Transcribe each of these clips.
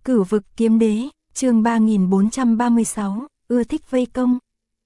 Cửu vực kiếm đế, chương 3436, ưa thích vây công.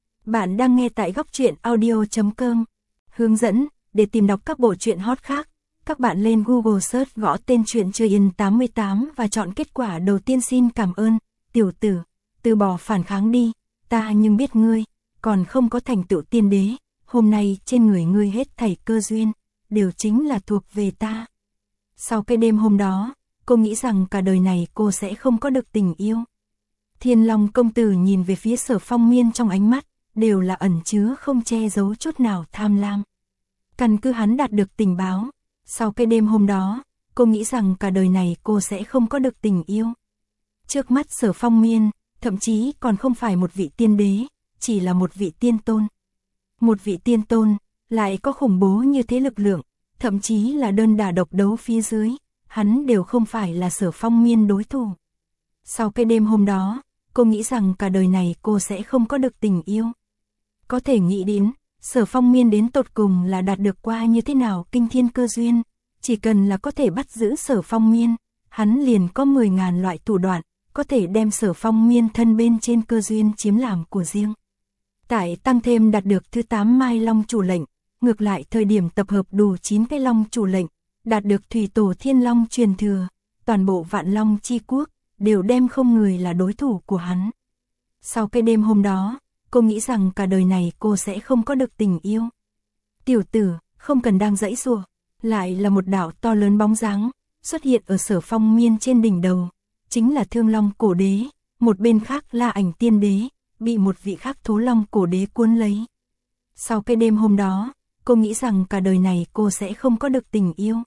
Bạn đang nghe tại góc truyện audio.com. Hướng dẫn, để tìm đọc các bộ truyện hot khác, các bạn lên Google search gõ tên truyện Chưa Yên 88 và chọn kết quả đầu tiên. Xin cảm ơn, tiểu tử, từ bỏ phản kháng đi, ta nhưng biết ngươi, còn không có thành tựu tiên đế, hôm nay trên người ngươi hết thảy cơ duyên, đều chính là thuộc về ta. Sau cái đêm hôm đó, cô nghĩ rằng cả đời này cô sẽ không có được tình yêu. Thiên Long công tử nhìn về phía Sở Phong Miên, trong ánh mắt đều là ẩn chứa không che giấu chút nào tham lam. Căn cứ hắn đạt được tình báo, sau cái đêm hôm đó, cô nghĩ rằng cả đời này cô sẽ không có được tình yêu. Trước mắt Sở Phong Miên, thậm chí còn không phải một vị tiên đế, chỉ là một vị tiên tôn. Một vị tiên tôn, lại có khủng bố như thế lực lượng, thậm chí là đơn đả độc đấu phía dưới, hắn đều không phải là Sở Phong Miên đối thủ. Sau cái đêm hôm đó, cô nghĩ rằng cả đời này cô sẽ không có được tình yêu. Có thể nghĩ đến, Sở Phong Miên đến tột cùng là đạt được qua như thế nào kinh thiên cơ duyên, chỉ cần là có thể bắt giữ Sở Phong Miên, hắn liền có 10.000 loại thủ đoạn, có thể đem Sở Phong Miên thân bên trên cơ duyên chiếm làm của riêng. Tại tăng thêm đạt được thứ 8 mai long chủ lệnh, ngược lại thời điểm tập hợp đủ 9 cái long chủ lệnh, đạt được thủy tổ thiên long truyền thừa, toàn bộ vạn long chi quốc, đều đem không người là đối thủ của hắn. Sau cái đêm hôm đó, cô nghĩ rằng cả đời này cô sẽ không có được tình yêu. Tiểu tử, không cần đang giãy giụa, lại là một đạo to lớn bóng dáng xuất hiện ở Sở Phong Miên trên đỉnh đầu, chính là Thương Long cổ đế, một bên khác La Ảnh tiên đế, bị một vị khác Thố Long cổ đế cuốn lấy. Sau cái đêm hôm đó, cô nghĩ rằng cả đời này cô sẽ không có được tình yêu.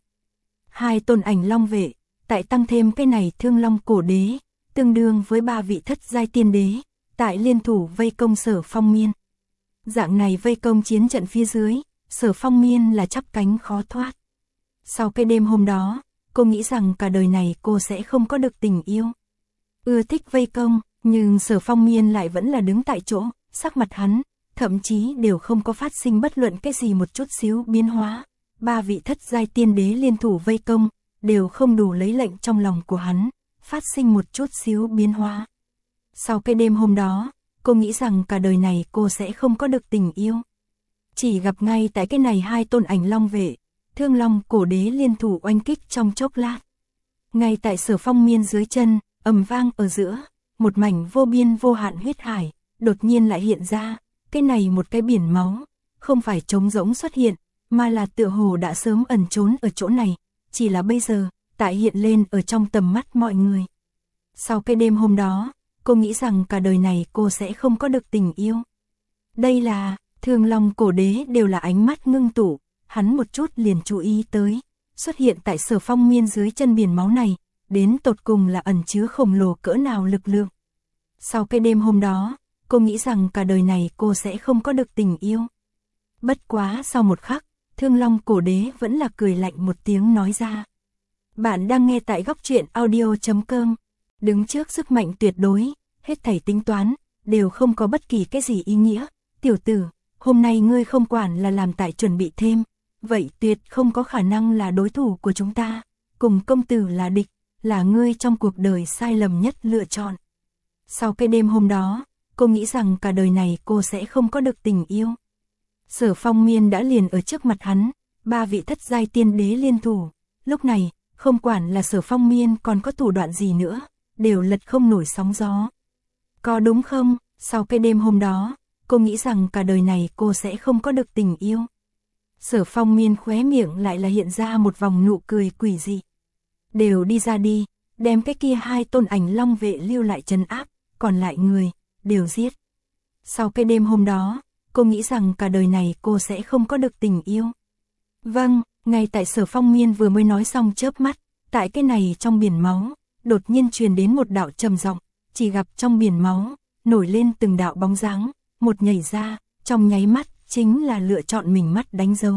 Hai tôn ảnh long vệ, tại tăng thêm cái này Thương Long cổ đế, tương đương với 3 vị thất giai tiên đế, tại liên thủ vây công Sở Phong Miên. Dạng này vây công chiến trận phía dưới, Sở Phong Miên là chắp cánh khó thoát. Sau cái đêm hôm đó, cô nghĩ rằng cả đời này cô sẽ không có được tình yêu. Ưa thích vây công, nhưng Sở Phong Miên lại vẫn là đứng tại chỗ, sắc mặt hắn, thậm chí đều không có phát sinh bất luận cái gì một chút xíu biến hóa. 3 vị thất giai tiên đế liên thủ vây công, đều không đủ lấy lệnh trong lòng của hắn, phát sinh một chút xíu biến hóa. Sau cái đêm hôm đó, cô nghĩ rằng cả đời này cô sẽ không có được tình yêu. Chỉ gặp ngay tại cái này hai tôn ảnh long vệ, Thương Long cổ đế liên thủ oanh kích trong chốc lát. Ngay tại Sở Phong Miên dưới chân, ầm vang ở giữa, một mảnh vô biên vô hạn huyết hải, đột nhiên lại hiện ra, cái này một cái biển máu, không phải trống rỗng xuất hiện, mà là tựa hồ đã sớm ẩn trốn ở chỗ này, chỉ là bây giờ, tại hiện lên ở trong tầm mắt mọi người. Sau cái đêm hôm đó, cô nghĩ rằng cả đời này cô sẽ không có được tình yêu. Đây là, Thương Long cổ đế đều là ánh mắt ngưng tụ, hắn một chút liền chú ý tới, xuất hiện tại Sở Phong Miên dưới chân biển máu này, đến tột cùng là ẩn chứa khổng lồ cỡ nào lực lượng. Sau cái đêm hôm đó, cô nghĩ rằng cả đời này cô sẽ không có được tình yêu. Bất quá sau một khắc, Thương Long cổ đế vẫn là cười lạnh một tiếng nói ra. Bạn đang nghe tại góc truyện audio.com. Đứng trước sức mạnh tuyệt đối, hết thảy tính toán, đều không có bất kỳ cái gì ý nghĩa. Tiểu tử, hôm nay ngươi không quản là làm tại chuẩn bị thêm, vậy tuyệt không có khả năng là đối thủ của chúng ta. Cùng công tử là địch, là ngươi trong cuộc đời sai lầm nhất lựa chọn. Sau cái đêm hôm đó, cô nghĩ rằng cả đời này cô sẽ không có được tình yêu. Sở Phong Miên đã liền ở trước mặt hắn, 3 vị thất giai tiên đế liên thủ. Lúc này, không quản là Sở Phong Miên còn có thủ đoạn gì nữa, đều lật không nổi sóng gió. Có đúng không? Sau cái đêm hôm đó, cô nghĩ rằng cả đời này cô sẽ không có được tình yêu. Sở Phong Miên khóe miệng lại là hiện ra một vòng nụ cười quỷ dị. Đều đi ra đi, đem cái kia hai tôn ảnh long vệ lưu lại trấn áp, còn lại người, đều giết. Sau cái đêm hôm đó, cô nghĩ rằng cả đời này cô sẽ không có được tình yêu. Vâng, ngay tại Sở Phong Miên vừa mới nói xong chớp mắt, tại cái này trong biển máu, đột nhiên truyền đến một đạo trầm giọng, chỉ gặp trong biển máu, nổi lên từng đạo bóng dáng, một nhảy ra, trong nháy mắt, chính là lựa chọn mình mắt đánh dấu.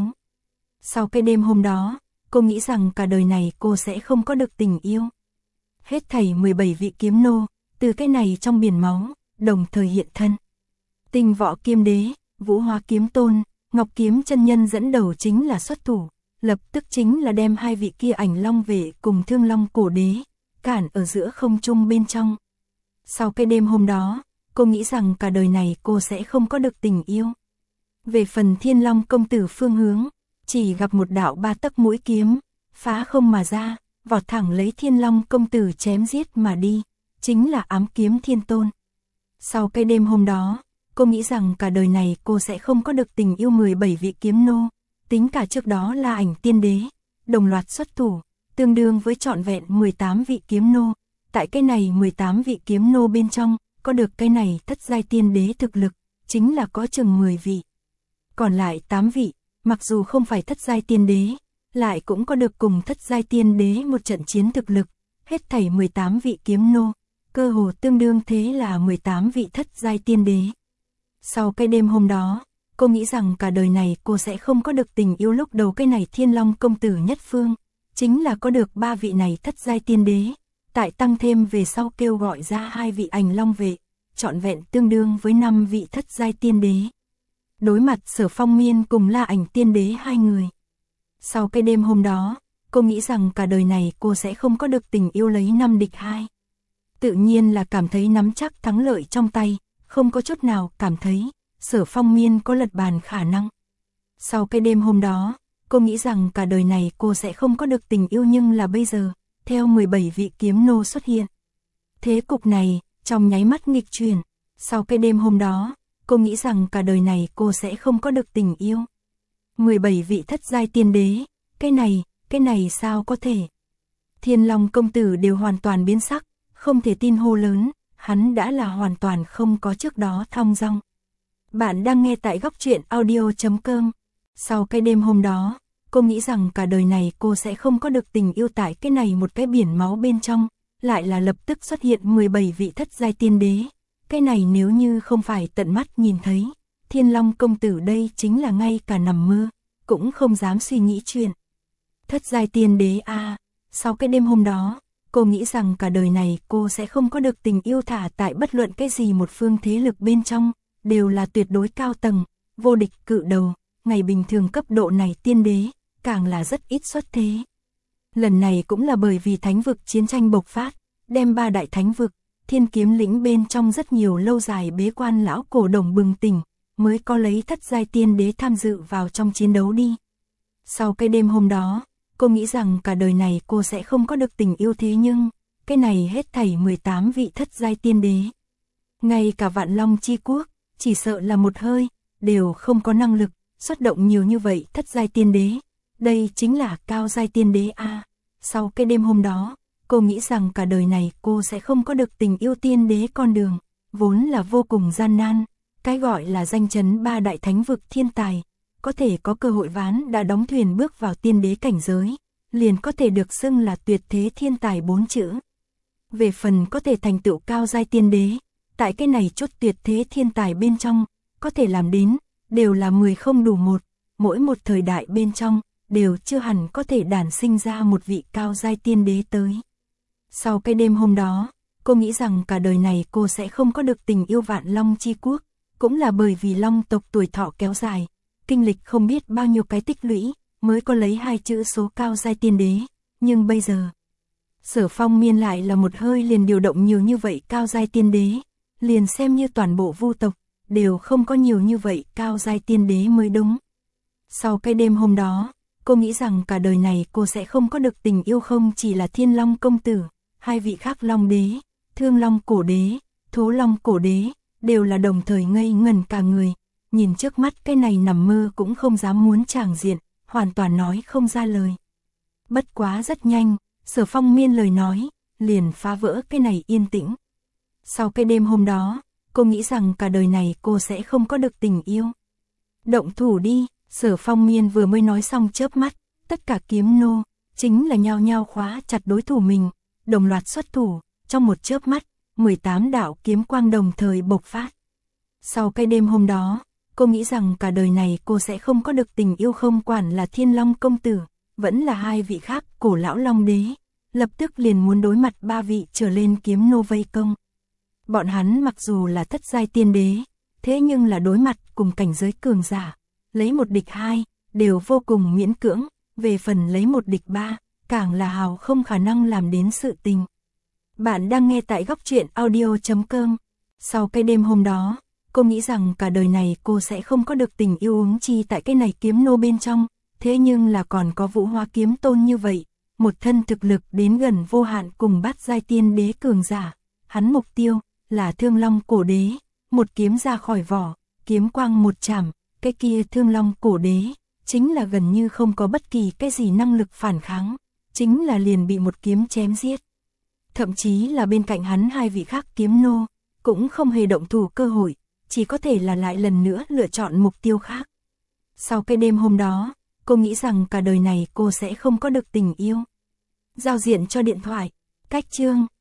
Sau cái đêm hôm đó, cô nghĩ rằng cả đời này cô sẽ không có được tình yêu. Hết thảy 17 vị kiếm nô, từ cái này trong biển máu, đồng thời hiện thân. Tinh Võ kiếm đế, Vũ Hóa kiếm tôn, Ngọc kiếm chân nhân dẫn đầu chính là xuất thủ, lập tức chính là đem hai vị kia ảnh long vệ cùng Thương Long cổ đế, cản ở giữa không trung bên trong. Sau cái đêm hôm đó, cô nghĩ rằng cả đời này cô sẽ không có được tình yêu. Về phần Thiên Long công tử Phương Hướng, chỉ gặp một đạo 3 tấc mũi kiếm, phá không mà ra, vọt thẳng lấy Thiên Long công tử chém giết mà đi, chính là ám kiếm Thiên Tôn. Sau cái đêm hôm đó, cô nghĩ rằng cả đời này cô sẽ không có được tình yêu 17 vị kiếm nô, tính cả trước đó La Ảnh Tiên Đế, đồng loạt xuất thủ, tương đương với trọn vẹn 18 vị kiếm nô. Tại cái này 18 vị kiếm nô bên trong, có được cái này thất giai tiên đế thực lực, chính là có chừng 10 vị. Còn lại 8 vị, mặc dù không phải thất giai tiên đế, lại cũng có được cùng thất giai tiên đế một trận chiến thực lực, hết thảy 18 vị kiếm nô, cơ hồ tương đương thế là 18 vị thất giai tiên đế. Sau cái đêm hôm đó, cô nghĩ rằng cả đời này cô sẽ không có được tình yêu. Lúc đầu cái này Thiên Long công tử nhất phương, chính là có được 3 vị này thất giai tiên đế, tại tăng thêm về sau kêu gọi ra 2 vị Ảnh Long vệ, trọn vẹn tương đương với 5 vị thất giai tiên đế. Đối mặt Sở Phong Miên cùng La Ảnh Tiên Đế 2 người. Sau cái đêm hôm đó, cô nghĩ rằng cả đời này cô sẽ không có được tình yêu lấy 5 địch 2. Tự nhiên là cảm thấy nắm chắc thắng lợi trong tay, không có chút nào cảm thấy Sở Phong Miên có lật bàn khả năng. Sau cái đêm hôm đó, cô nghĩ rằng cả đời này cô sẽ không có được tình yêu, nhưng là bây giờ, theo 17 vị kiếm nô xuất hiện. Thế cục này, trong nháy mắt nghịch chuyển. Sau cái đêm hôm đó, cô nghĩ rằng cả đời này cô sẽ không có được tình yêu. 17 vị thất giai tiên đế, cái này sao có thể? Thiên Long công tử đều hoàn toàn biến sắc, không thể tin hô lớn, hắn đã là hoàn toàn không có trước đó thong dong. Bạn đang nghe tại góc truyện audio.com. Sau cái đêm hôm đó, cô nghĩ rằng cả đời này cô sẽ không có được tình yêu. Tại cái này một cái biển máu bên trong, lại là lập tức xuất hiện 17 vị thất giai tiên đế. Cái này nếu như không phải tận mắt nhìn thấy, Thiên Long công tử đây chính là ngay cả nằm mơ, cũng không dám suy nghĩ chuyện. Thất giai tiên đế a. Sau cái đêm hôm đó, cô nghĩ rằng cả đời này cô sẽ không có được tình yêu. Thả tại bất luận cái gì một phương thế lực bên trong, đều là tuyệt đối cao tầng, vô địch cự đầu, ngày bình thường cấp độ này tiên đế, càng là rất ít xuất thế. Lần này cũng là bởi vì thánh vực chiến tranh bộc phát, đem 3 đại thánh vực, Thiên Kiếm lĩnh bên trong rất nhiều lâu dài bế quan lão cổ đồng bừng tỉnh, mới có lấy thất giai tiên đế tham dự vào trong chiến đấu đi. Sau cái đêm hôm đó, cô nghĩ rằng cả đời này cô sẽ không có được tình yêu, thế nhưng, cái này hết thảy 18 vị thất giai tiên đế. Ngay cả Vạn Long chi quốc, chỉ sợ là một hơi, đều không có năng lực, xuất động nhiều như vậy thất giai tiên đế. Đây chính là cao giai tiên đế a. Sau cái đêm hôm đó, cô nghĩ rằng cả đời này cô sẽ không có được tình yêu. Tiên đế con đường, vốn là vô cùng gian nan, cái gọi là danh chấn 3 đại thánh vực thiên tài, có thể có cơ hội ván đã đóng thuyền bước vào tiên đế cảnh giới, liền có thể được xưng là tuyệt thế thiên tài 4 chữ. Về phần có thể thành tựu cao giai tiên đế, tại cái này chốt tuyệt thế thiên tài bên trong, có thể làm đến, đều là 10 không đủ 1, mỗi một thời đại bên trong, đều chưa hẳn có thể đản sinh ra một vị cao giai tiên đế tới. Sau cái đêm hôm đó, cô nghĩ rằng cả đời này cô sẽ không có được tình yêu. Vạn Long chi quốc, cũng là bởi vì Long tộc tuổi thọ kéo dài, kinh lịch không biết bao nhiêu cái tích lũy, mới có lấy 2 chữ số cao giai tiên đế, nhưng bây giờ, Sở Phong Miên lại là một hơi liền điều động nhiều như vậy cao giai tiên đế, liền xem như toàn bộ Vu tộc, đều không có nhiều như vậy cao giai tiên đế mới đúng. Sau cái đêm hôm đó, cô nghĩ rằng cả đời này cô sẽ không có được tình yêu. Không chỉ là Thiên Long công tử, 2 vị khác Long đế, Thương Long cổ đế, Thố Long cổ đế, đều là đồng thời ngây ngẩn cả người, nhìn trước mắt cái này nằm mơ cũng không dám muốn tràng diện, hoàn toàn nói không ra lời. Bất quá rất nhanh, Sở Phong Miên lời nói, liền phá vỡ cái này yên tĩnh. Sau cái đêm hôm đó, cô nghĩ rằng cả đời này cô sẽ không có được tình yêu. Động thủ đi, Sở Phong Miên vừa mới nói xong chớp mắt, tất cả kiếm nô, chính là nhao nhao khóa chặt đối thủ mình, đồng loạt xuất thủ, trong một chớp mắt, 18 đạo kiếm quang đồng thời bộc phát. Sau cái đêm hôm đó, cô nghĩ rằng cả đời này cô sẽ không có được tình yêu. Không quản là Thiên Long công tử, vẫn là 2 vị khác cổ lão Long đế, lập tức liền muốn đối mặt 3 vị trở lên kiếm nô vây công. Bọn hắn mặc dù là thất giai tiên đế, thế nhưng là đối mặt cùng cảnh giới cường giả, lấy 1 địch 2, đều vô cùng miễn cưỡng, về phần lấy 1 địch 3, càng là hào không khả năng làm đến sự tình. Bạn đang nghe tại góc truyện audio.com. Sau cái đêm hôm đó, cô nghĩ rằng cả đời này cô sẽ không có được tình yêu huống chi tại cái này kiếm nô bên trong, thế nhưng là còn có Vũ Hóa kiếm tôn như vậy, một thân thực lực đến gần vô hạn cùng bát giai tiên đế cường giả. Hắn mục tiêu là Thương Long cổ đế, một kiếm ra khỏi vỏ, kiếm quang một chảm, cái kia Thương Long cổ đế chính là gần như không có bất kỳ cái gì năng lực phản kháng, chính là liền bị một kiếm chém giết. Thậm chí là bên cạnh hắn hai vị khác kiếm nô, cũng không hề động thủ cơ hội, chỉ có thể là lại lần nữa lựa chọn mục tiêu khác. Sau cái đêm hôm đó, cô nghĩ rằng cả đời này cô sẽ không có được tình yêu. Giao diện cho điện thoại, cách chương.